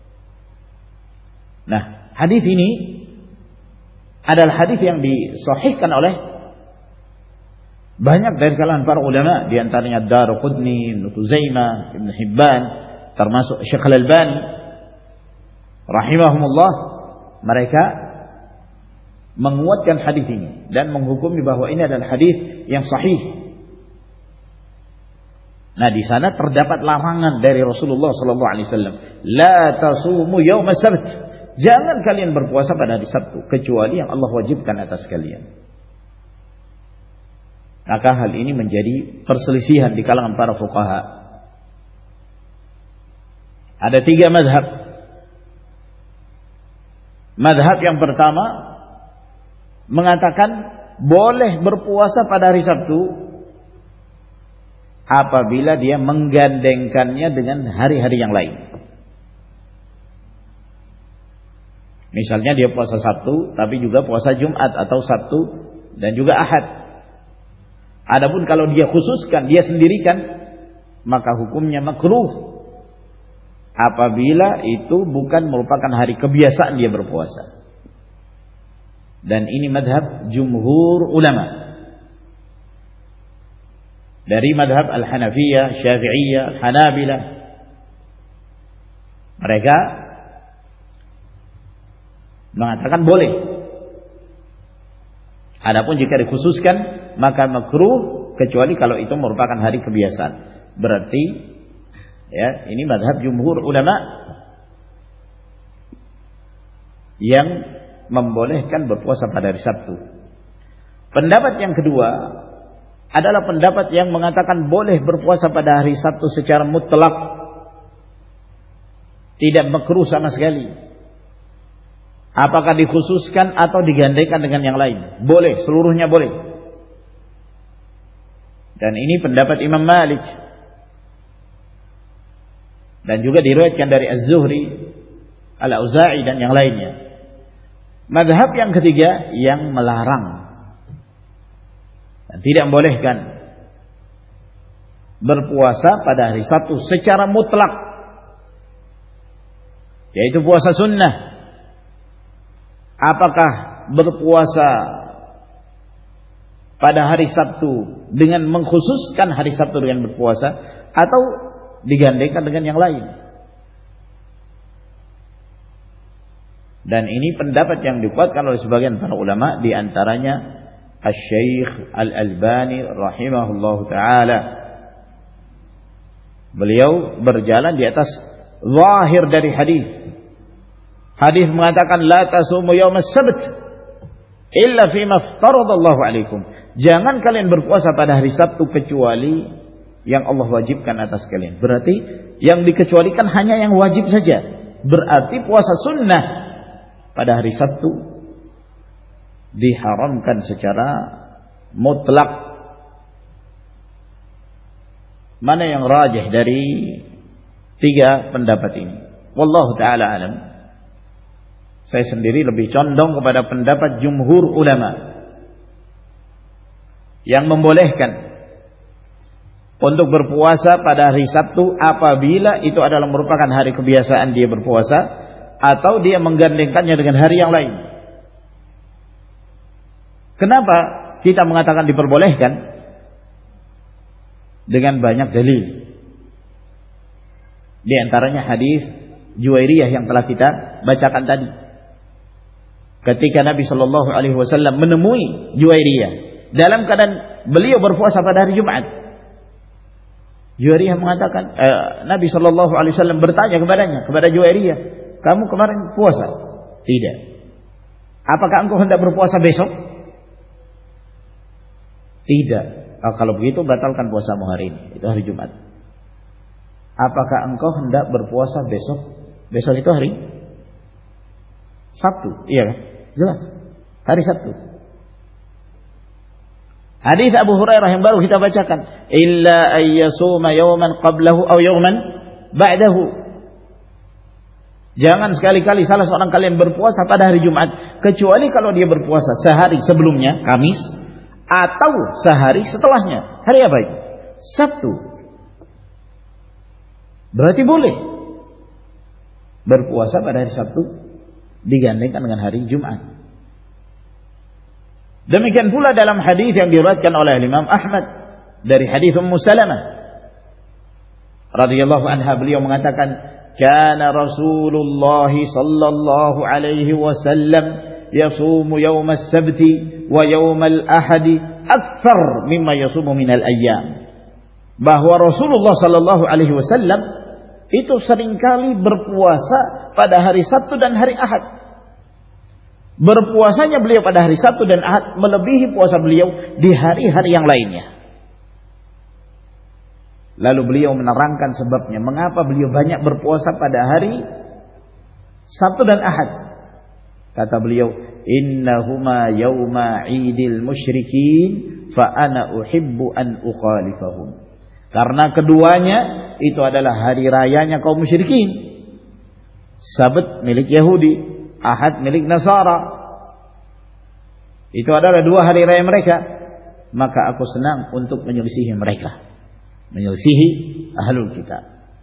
Nah, hadis ini adalah hadis yang disahihkan oleh banyak dari kalangan para ulama, di antaranya Ad-Darqutni, Ibnu Khuzaimah, Ibnu Hibban, termasuk Syekh Al-Albani rahimahumullah. Mereka menguatkan hadis ini dan menghukumi bahwa ini adalah hadis yang sahih. Nah, di sana terdapat larangan dari Rasulullah sallallahu alaihi wasallam, la tasumu yaum as-sabt, jangan kalian berpuasa pada hari Sabtu kecuali yang Allah wajibkan atas kalian. Maka hal ini menjadi perselisihan di kalangan para fuqaha. Ada tiga mazhab. Mazhab yang pertama mengatakan boleh berpuasa pada hari Sabtu apabila dia menggandengkannya dengan hari-hari yang lain. Misalnya dia puasa Sabtu tapi juga puasa Jumat, atau Sabtu dan juga Ahad. Adapun kalau dia khususkan, dia sendirikan, maka hukumnya makruh apabila itu bukan merupakan hari kebiasaan dia berpuasa. Dan ini madhab jumhur ulama. Dari madhab Al-Hanafiyah, Syafi'iyah, Hanabilah, mereka mengatakan boleh. Adapun jika dikhususkan, maka makruh, kecuali kalau itu merupakan hari kebiasaan. Berarti ya, ini madhab jumhur ulama yang membolehkan berpuasa pada hari Sabtu. Pendapat yang kedua adalah pendapat yang mengatakan boleh berpuasa pada hari Sabtu secara mutlak, tidak makruh sama sekali. Apakah dikhususkan atau digandengkan dengan yang lain, boleh, seluruhnya boleh. Dan ini pendapat Imam Malik, dan juga diriwayatkan dari Az-Zuhri, Al-Auza'i dan yang lainnya. Mazhab yang ketiga yang melarang dan tidak membolehkan berpuasa pada hari Sabtu secara mutlak, yaitu puasa sunnah. Apakah berpuasa pada hari Sabtu dengan mengkhususkan hari Sabtu dengan berpuasa, atau digandengkan dengan yang lain? Dan ini pendapat yang dikuatkan oleh sebagian para ulama, di antaranya Asy-Syaikh Al-Albani rahimahullahu taala. Beliau berjalan di atas zahir dari hadis. Hadis mengatakan la tasumu yaum as-sabt illa fima aftaradallahu alaikum. Jangan kalian berpuasa pada hari Sabtu kecuali yang Allah wajibkan atas kalian. Berarti yang dikecualikan hanya yang wajib saja. Berarti puasa sunnah pada hari Sabtu diharamkan secara mutlak. Mana yang rajih dari tiga pendapat ini? Wallahu ta'ala alam. Saya sendiri lebih condong kepada pendapat jumhur ulama yang membolehkan untuk berpuasa pada hari Sabtu apabila itu adalah merupakan hari kebiasaan dia berpuasa, atau dia menggandengkannya dengan hari yang lain. Kenapa kita mengatakan diperbolehkan? Dengan banyak dalil. Di antaranya hadis Juwairiyah yang telah kita bacakan tadi. Ketika Nabi Shallallahu Alaihi Wasallam menemui Juwairiyah dalam keadaan beliau berpuasa pada hari Jumat, Juwairiyah mengatakan, eh, Nabi Shallallahu Alaihi Wasallam bertanya kepadanya, kepada Juwairiyah, kamu kemarin puasa? Tidak. Apakah engkau hendak berpuasa besok? Tidak. Oh, kalau begitu batalkan puasamu hari ini. Itu hari Jumat. Apakah engkau hendak berpuasa besok? Besok itu hari Sabtu. Iya kan? Jelas. Hari Sabtu. Hadis Abu Hurairah yang baru kita bacakan, illa ayyasuma yawman qablahu aw yawman ba'dahu. Jangan sekali-kali salah seorang kalian berpuasa pada hari Jumat, kecuali kalau dia berpuasa sehari sebelumnya, Kamis, atau sehari setelahnya. Hari apa itu? Sabtu. Berarti boleh berpuasa pada hari Sabtu digandengkan dengan hari Jumat. Demikian pula dalam hadis yang diriwayatkan oleh Imam Ahmad dari hadis Ummu Salamah radhiyallahu anha, beliau mengatakan, kana Rasulullah sallallahu alaihi wasallam yasumu yawm as-sabti wa yawm al-ahad akthar mimma yasumu min al-ayyam. Bahwa Rasulullah sallallahu alaihi wasallam itu seringkali berpuasa pada hari Sabtu dan hari Ahad. Berpuasanya beliau pada hari Sabtu dan Ahad melebihi puasa beliau di hari-hari yang lainnya. Lalu beliau menerangkan sebabnya, mengapa beliau banyak berpuasa pada hari Sabtu dan Ahad. Kata beliau, innahuma yawma 'idil musyrikin fa ana uhibbu an ukhalifahum. Karena keduanya itu adalah hari rayanya kaum musyrikin. Sabat milik Yahudi, Ahad milik Nasara. Itu adalah dua hari raya mereka. Maka aku senang untuk menyelisihi mereka, menyelisihi ahlul kitab.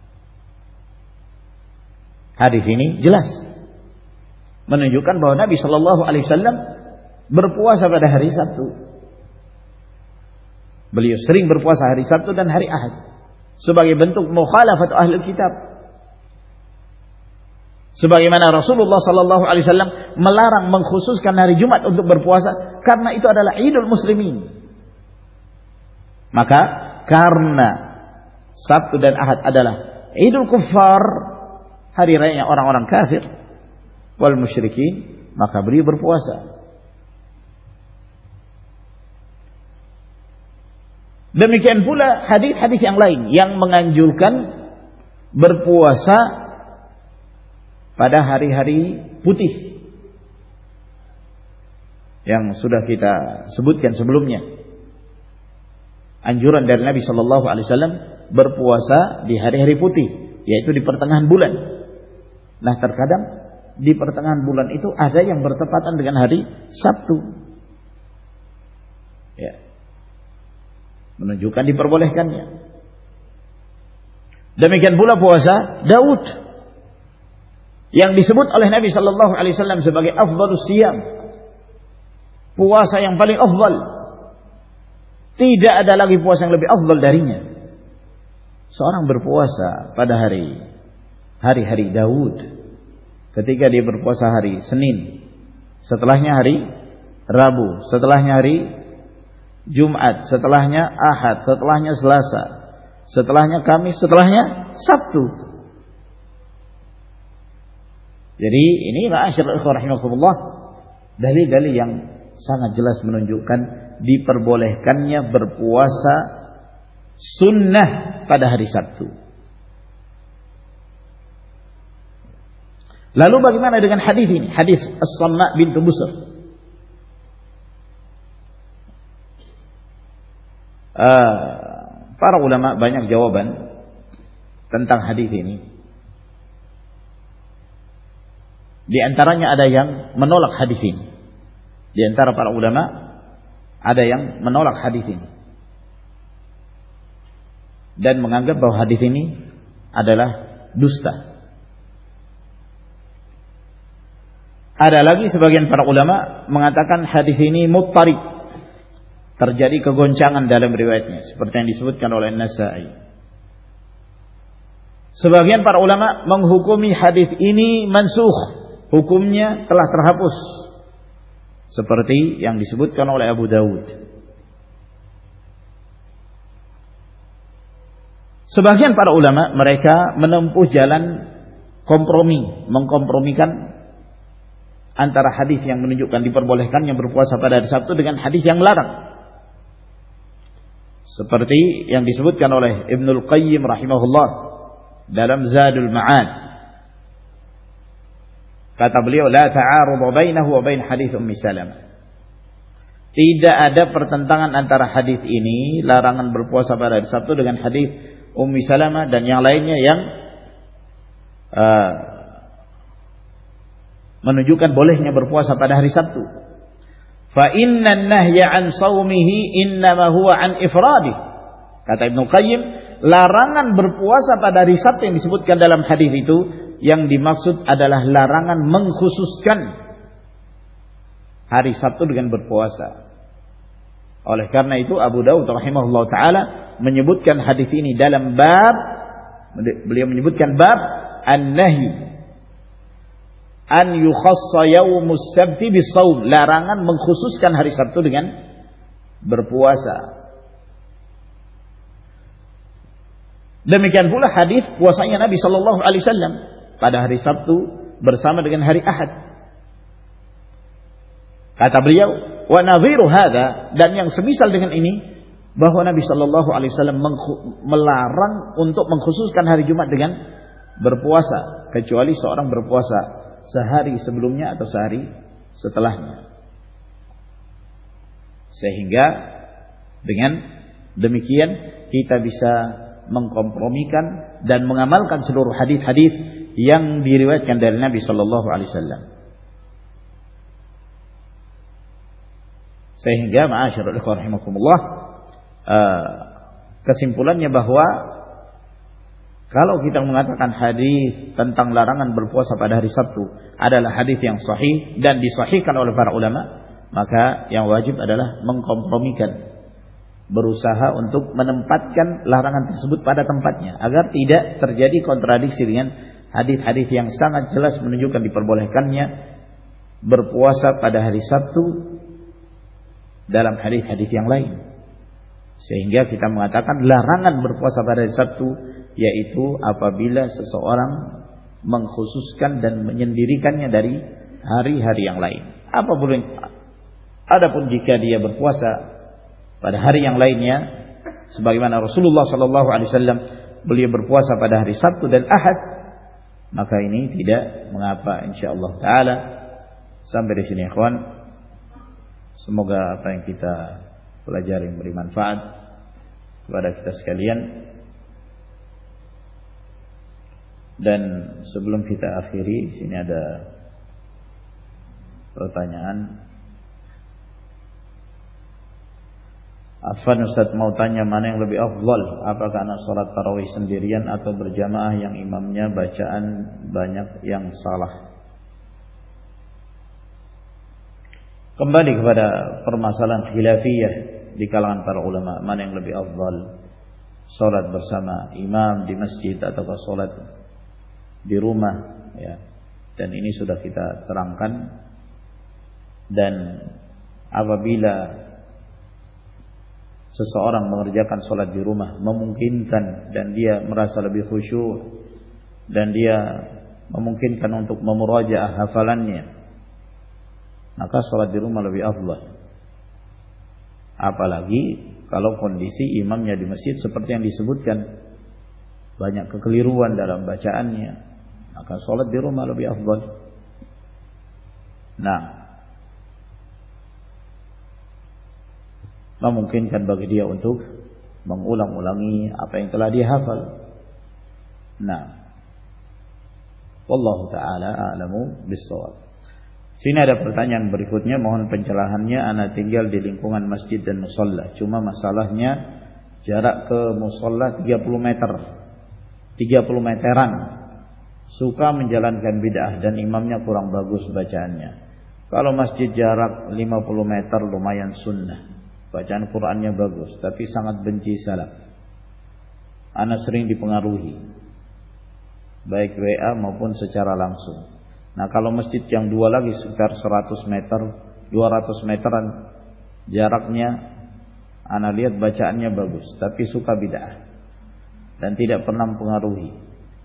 Hadis ini jelas menunjukkan bahwa Nabi Shallallahu Alaihi Wasallam berpuasa pada hari Sabtu. Beliau sering berpuasa hari Sabtu dan hari Ahad sebagai bentuk mukhalafat ahlul kitab. Sebagaimana Rasulullah Sallallahu Alaihi Wasallam melarang mengkhususkan hari Jumat untuk berpuasa karena itu adalah Idul Muslimin. Maka karena Sabtu dan Ahad adalah Idul Kuffar, hari raya orang-orang kafir wal musyrikin, maka beliau berpuasa. Demikian pula hadis-hadis yang lain yang menganjurkan berpuasa pada hari-hari putih yang sudah kita sebutkan sebelumnya. Anjuran dari Nabi Shallallahu Alaihi Wasallam berpuasa di hari-hari putih, yaitu di pertengahan bulan. Nah, terkadang di pertengahan bulan itu ada yang bertepatan dengan hari Sabtu, ya, menunjukkan diperbolehkannya. Demikian pula puasa Daud yang disebut oleh Nabi Shallallahu Alaihi Wasallam sebagai afdhalus siyam, puasa yang paling afdal. Tidak ada lagi puasa yang lebih afdal darinya. Seorang berpuasa pada hari hari-hari Daud, ketika dia berpuasa hari Senin, setelahnya hari Rabu, setelahnya hari Jumat, setelahnya Ahad, setelahnya Selasa, setelahnya Kamis, setelahnya Sabtu. Jadi ini ma'asyiral ikhwah rahimakumullah, dalil-dalil yang sangat jelas menunjukkan diperbolehkannya berpuasa sunnah pada hari Sabtu. Lalu bagaimana dengan hadis ini? Hadis As-Samma bintu Busr. Uh, para ulama banyak jawaban tentang hadis ini. Di antaranya ada yang menolak hadis ini. Di antara para ulama ada yang menolak hadis ini dan menganggap bahwa hadis ini adalah dusta. Ada lagi sebagian para ulama mengatakan hadis ini muttarib, terjadi kegoncangan dalam riwayatnya, seperti yang disebutkan oleh An-Nasa'i. Sebagian para ulama menghukumi hadis ini mansukh, hukumnya telah terhapus, seperti yang disebutkan oleh Abu Dawud. Sebagian para ulama mereka menempuh jalan kompromi, mengkompromikan antara hadis yang menunjukkan diperbolehkannya berpuasa pada hari Sabtu dengan hadis yang melarang. Seperti yang disebutkan oleh Ibnul Qayyim rahimahullah dalam Zadul Ma'ad. Kata beliau, la ta'arud bainahu wa bain hadis Ummi Salamah. Tidak ada pertentangan antara hadis ini, larangan berpuasa pada hari Sabtu, dengan hadis Ummi Salamah dan yang lainnya yang uh, menunjukkan bolehnya berpuasa pada hari Sabtu. Fa innan nahya an saumihi innama huwa an ifradih. Kata Ibnu Qayyim, larangan berpuasa pada hari Sabtu yang disebutkan dalam hadis itu yang dimaksud adalah larangan mengkhususkan hari Sabtu dengan berpuasa. Oleh karena itu Abu Daud rahimahullah taala menyebutkan hadis ini dalam bab, beliau menyebutkan bab an-nahi an yukhassa yaumus sabti bisawm, larangan mengkhususkan hari Sabtu dengan berpuasa. Demikian pula hadis puasanya Nabi sallallahu alaihi wasallam pada hari Sabtu bersama dengan hari Ahad. Kata beliau, wa nadhiru hadza, dan yang semisal dengan ini, bahwa Nabi sallallahu alaihi wasallam melarang untuk mengkhususkan hari Jumat dengan berpuasa, kecuali seorang berpuasa sehari sebelumnya atau sehari setelahnya. Sehingga dengan demikian kita bisa mengkompromikan dan mengamalkan seluruh hadis-hadis yang diriwayatkan dari Nabi sallallahu alaihi wasallam. Sehingga ma'asyiral ikhwan rahimakumullah, kesimpulannya bahwa kalau kita mengatakan hadis tentang larangan berpuasa pada hari Sabtu adalah hadis yang sahih dan disahihkan oleh para ulama, maka yang wajib adalah mengkompromikan, berusaha untuk menempatkan larangan tersebut pada tempatnya agar tidak terjadi kontradiksi dengan hadis-hadis yang sangat jelas menunjukkan diperbolehkannya berpuasa pada hari Sabtu dalam hadis-hadis yang lain. Sehingga kita mengatakan larangan berpuasa pada hari Sabtu yaitu apabila seseorang mengkhususkan dan menyendirikannya dari hari-hari yang lain. Apa boleh? Adapun jika dia berpuasa pada hari yang lainnya, sebagaimana Rasulullah sallallahu alaihi wasallam beliau berpuasa pada hari Sabtu dan Ahad, maka ini tidak mengapa insyaallah taala. Sampai di sini ikhwan. Semoga apa yang kita pelajari memberi manfaat kepada kita sekalian. Dan sebelum kita akhiri, sini ada pertanyaan. Afwan Ustaz, mau tanya mana yang lebih afdal, apakah anak salat tarawih sendirian atau berjamaah yang imamnya bacaan banyak yang salah? Kembali kepada permasalahan khilafiyah di kalangan para ulama, mana yang lebih afdal, salat bersama imam di masjid ataukah salat di rumah, ya. Dan ini sudah kita terangkan. Dan apabila seseorang mengerjakan salat di rumah memungkinkan dan dia merasa lebih khusyuk dan dia memungkinkan untuk memurajaah hafalannya, maka salat di rumah lebih afdal. Apalagi kalau kondisi imamnya di masjid seperti yang disebutkan, banyak kekeliruan dalam bacaannya, maka salat di rumah lebih afdal. Nah, memungkinkan bagi dia untuk mengulang-ulangi apa yang telah dia hafal. Nah, wallahu taala a'lamu bis-shawab. Sini ada pertanyaan berikutnya, mohon pencerahannya. Ana tinggal di lingkungan masjid dan musalla, cuma masalahnya jarak ke musalla tiga puluh meter, tiga puluh meteran. Suka menjalankan bid'ah dan imamnya kurang bagus bacaannya. Kalau masjid jarak lima puluh meter lumayan sunnah, bacaan Qur'annya bagus, tapi sangat benci salaf. Ana sering dipengaruhi, baik W A maupun secara langsung. Nah, kalau masjid yang dua lagi sekitar seratus meter, dua ratus meteran jaraknya, ana lihat bacaannya bagus, tapi suka bid'ah. dan tidak pernah mempengaruhi.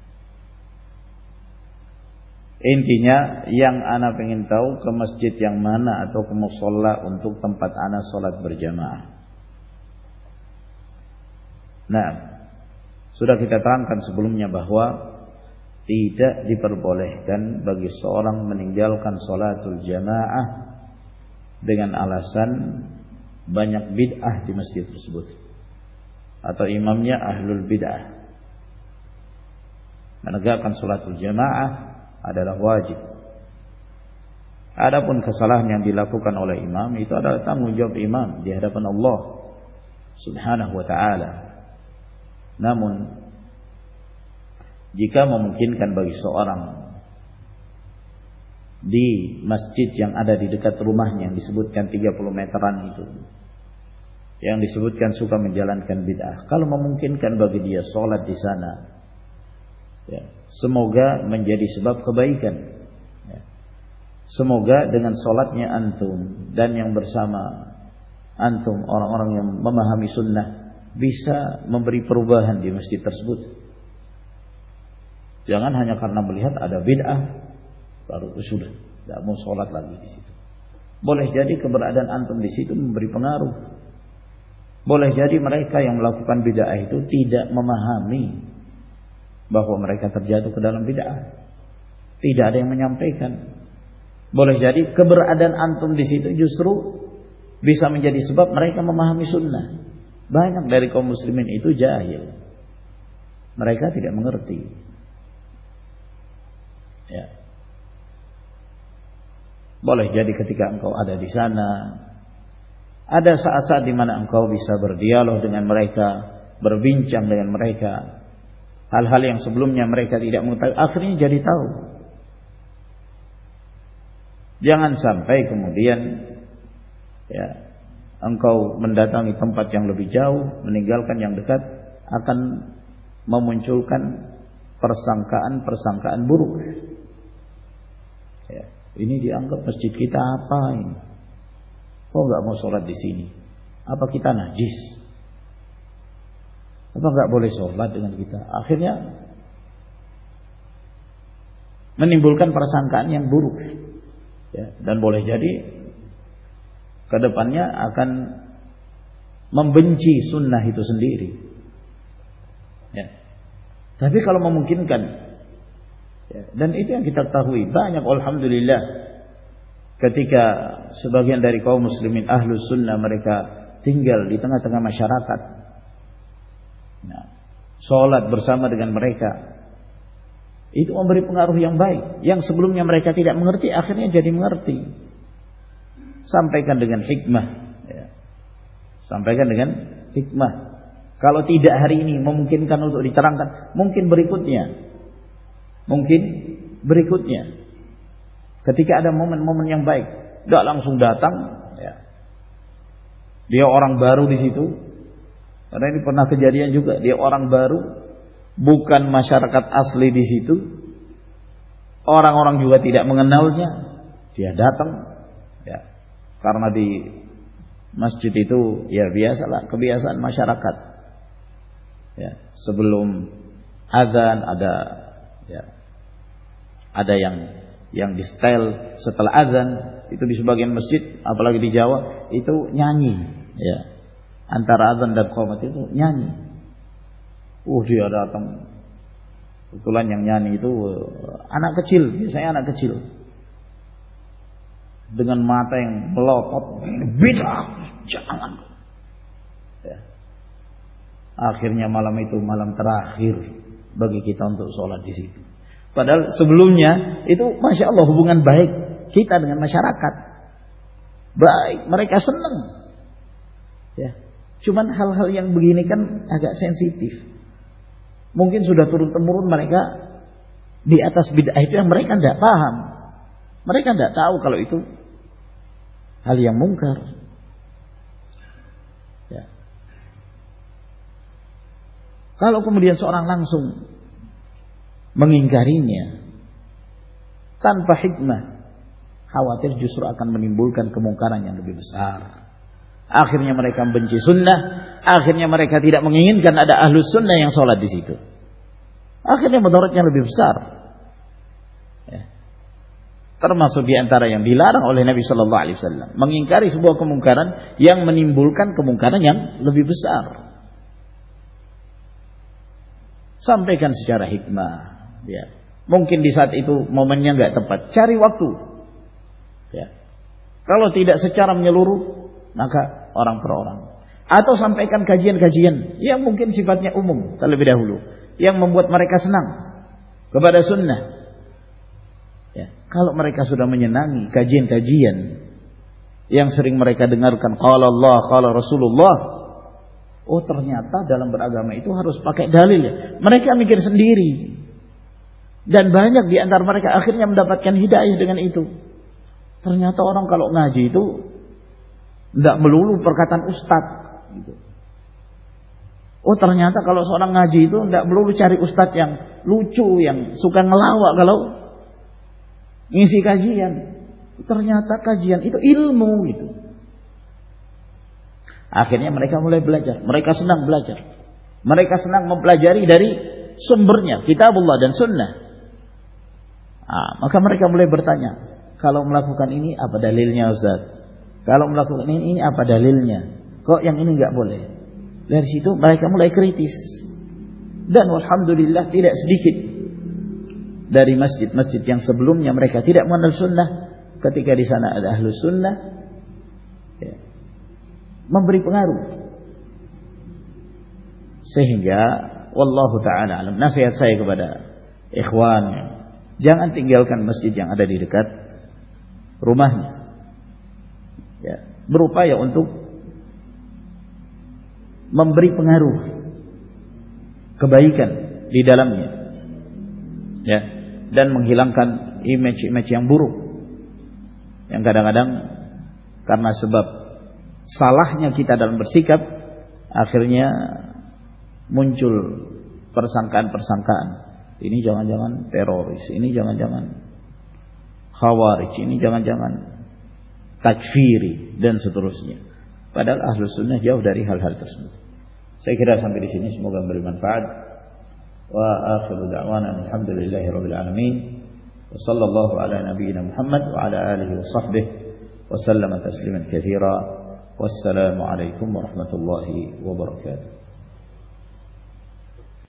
Intinya yang ana pengen tahu ke masjid yang mana atau ke musholla untuk tempat ana sholat berjamaah. Nah, sudah kita terangkan sebelumnya bahwa tidak diperbolehkan bagi seorang meninggalkan sholatul jamaah dengan alasan banyak bid'ah di masjid tersebut atau imamnya ahlul bid'ah. Menegakkan sholatul jamaah adalah wajib. Adapun kesalahan yang dilakukan oleh imam itu adalah tanggung jawab imam di hadapan Allah Subhanahu wa taala. Namun jika memungkinkan bagi seorang di masjid yang ada di dekat rumahnya yang disebutkan tiga puluh meteran itu, yang disebutkan suka menjalankan bid'ah, kalau memungkinkan bagi dia sholat di sana, ya, semoga menjadi sebab kebaikan, ya. Semoga dengan sholatnya antum dan yang bersama antum orang-orang yang memahami sunnah bisa memberi perubahan di masjid tersebut. Jangan hanya karena melihat ada bid'ah baru sudah tidak mau sholat lagi di situ. Boleh jadi keberadaan antum di situ memberi pengaruh. Boleh jadi mereka yang melakukan bid'ah itu tidak memahami bahwa mereka terjatuh ke dalam bid'ah. Tidak ada yang menyampaikan. Boleh jadi keberadaan antum di situ justru bisa menjadi sebab mereka memahami sunnah. Banyak dari kaum muslimin itu jahil. Mereka tidak mengerti. Ya. Boleh jadi ketika engkau ada di sana, ada saat-saat di mana engkau bisa berdialog dengan mereka, berbincang dengan mereka, hal-hal yang sebelumnya mereka tidak mengetahui, akhirnya jadi tahu. Jangan sampai kemudian ya, engkau mendatangi tempat yang lebih jauh, meninggalkan yang dekat, akan memunculkan persangkaan-persangkaan buruk. Ya, ini dianggap masjid kita apa ini? Kok nggak mau sholat di sini? Apa kita najis? Apa nggak boleh sholat dengan kita? Akhirnya menimbulkan persangkaan yang buruk. Ya, dan boleh jadi kedepannya akan membenci sunnah itu sendiri. Ya. Tapi kalau memungkinkan. Ya, dan itu yang kita ketahui banyak, alhamdulillah, ketika sebagian dari kaum muslimin ahlus sunnah mereka tinggal di tengah-tengah masyarakat, nah, sholat bersama dengan mereka, itu memberi pengaruh yang baik. Yang sebelumnya mereka tidak mengerti, akhirnya jadi mengerti. Sampaikan dengan hikmah, ya. Sampaikan dengan hikmah. Kalau tidak hari ini memungkinkan untuk diterangkan, mungkin berikutnya. Mungkin berikutnya, ketika ada momen-momen yang baik, tidak langsung datang. Ya. Dia orang baru di situ, karena ini pernah kejadian juga. Dia orang baru, bukan masyarakat asli di situ. Orang-orang juga tidak mengenalnya. Dia datang, ya. Karena di masjid itu, ya biasalah kebiasaan masyarakat. Ya, sebelum azan ada, ya. Ada yang yang di style setelah azan itu di sebagian masjid, apalagi di Jawa itu nyanyi, ya. Antara azan dan qomat itu nyanyi. Uh dia datang. Kebetulan yang nyanyi itu anak kecil, biasanya anak kecil. Dengan mata yang melotot, bid'ah, jangan. Ya. Akhirnya malam itu malam terakhir bagi kita untuk sholat di situ. Padahal sebelumnya itu masya Allah hubungan baik kita dengan masyarakat. Baik, mereka senang. Ya. Cuman hal-hal yang begini kan agak sensitif. Mungkin sudah turun-temurun mereka di atas bid'ah itu yang mereka tidak paham. Mereka tidak tahu kalau itu hal yang mungkar. Ya. Kalau kemudian seorang langsung mengingkarinya tanpa hikmah, khawatir justru akan menimbulkan kemungkaran yang lebih besar. Akhirnya mereka membenci sunnah, akhirnya mereka tidak menginginkan ada ahlus sunnah yang sholat di situ. Akhirnya mudaratnya lebih besar. Ya. Termasuk di antara yang dilarang oleh Nabi Shallallahu Alaihi Wasallam, mengingkari sebuah kemungkaran yang menimbulkan kemungkaran yang lebih besar. Sampaikan secara hikmah. Ya. Mungkin di saat itu momennya nggak tepat, cari waktu. Ya. Kalau tidak secara menyeluruh, maka orang per orang. Atau sampaikan kajian-kajian yang mungkin sifatnya umum terlebih dahulu, yang membuat mereka senang kepada sunnah. Ya. Kalau mereka sudah menyenangi kajian-kajian yang sering mereka dengarkan, qala Allah, qala Rasulullah, oh ternyata dalam beragama itu harus pakai dalil ya. Mereka mikir sendiri. Dan banyak di antara mereka akhirnya mendapatkan hidayah dengan itu. Ternyata orang kalau ngaji itu tidak melulu perkataan ustadz. Gitu. Oh ternyata kalau seorang ngaji itu tidak melulu cari ustadz yang lucu, yang suka ngelawak kalau ngisi kajian. Ternyata kajian itu ilmu gitu. Akhirnya mereka mulai belajar. Mereka senang belajar. Mereka senang mempelajari dari sumbernya, kitabullah dan sunnah. Nah, maka mereka mulai bertanya, kalau melakukan ini apa dalilnya Ustaz? Kalau melakukan ini, ini apa dalilnya? Kok yang ini enggak boleh? Dari situ mereka mulai kritis. Dan alhamdulillah tidak sedikit dari masjid-masjid yang sebelumnya mereka tidak mengenal sunnah, ketika di sana ada ahlus sunnah, ya, memberi pengaruh. Sehingga wallahu ta'ala alam, nasihat saya kepada ikhwan, jangan tinggalkan masjid yang ada di dekat rumahnya. Ya, berupaya untuk memberi pengaruh kebaikan di dalamnya. Ya, dan menghilangkan image-image yang buruk yang kadang-kadang karena sebab salahnya kita dalam bersikap akhirnya muncul persangkaan-persangkaan. Ini jangan-jangan teroris, ini jangan-jangan khawarij, ini jangan-jangan takfiri dan seterusnya. Padahal ahlus sunnah jauh dari hal-hal tersebut. Saya kira sampai di sini semoga memberi manfaat. Wa akhiru da'wana alhamdulillahi rabbil alamin. Wa sallallahu ala nabiyyina Muhammad wa ala alihi wa sahbihi wa sallama tasliman katsira. Wassalamu alaikum warahmatullahi wabarakatuh.